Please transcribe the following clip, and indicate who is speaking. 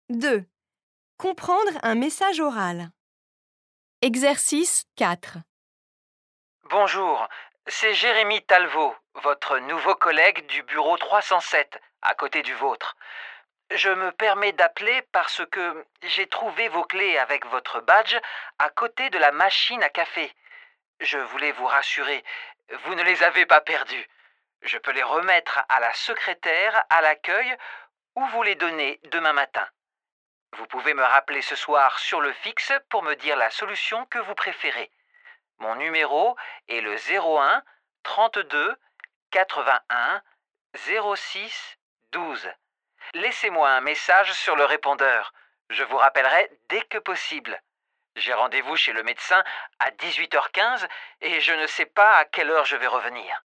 Speaker 1: 2. Comprendre un message oral. Exercice 4.
Speaker 2: Bonjour, c'est Jérémy Talvaux, votre nouveau collègue du bureau 307, à côté du vôtre. Je me permets d'appeler parce que j'ai trouvé vos clés avec votre badge à côté de la machine à café. Je voulais vous rassurer, vous ne les avez pas perdues. Je peux les remettre à la secrétaire à l'accueil ou vous les donner demain matin. Vous pouvez me rappeler ce soir sur le fixe pour me dire la solution que vous préférez. Mon numéro est le 01 32 81 06 12. Laissez-moi un message sur le répondeur. Je vous rappellerai dès que possible. J'ai rendez-vous chez le médecin à 18h15 et je ne sais pas à quelle heure je vais revenir.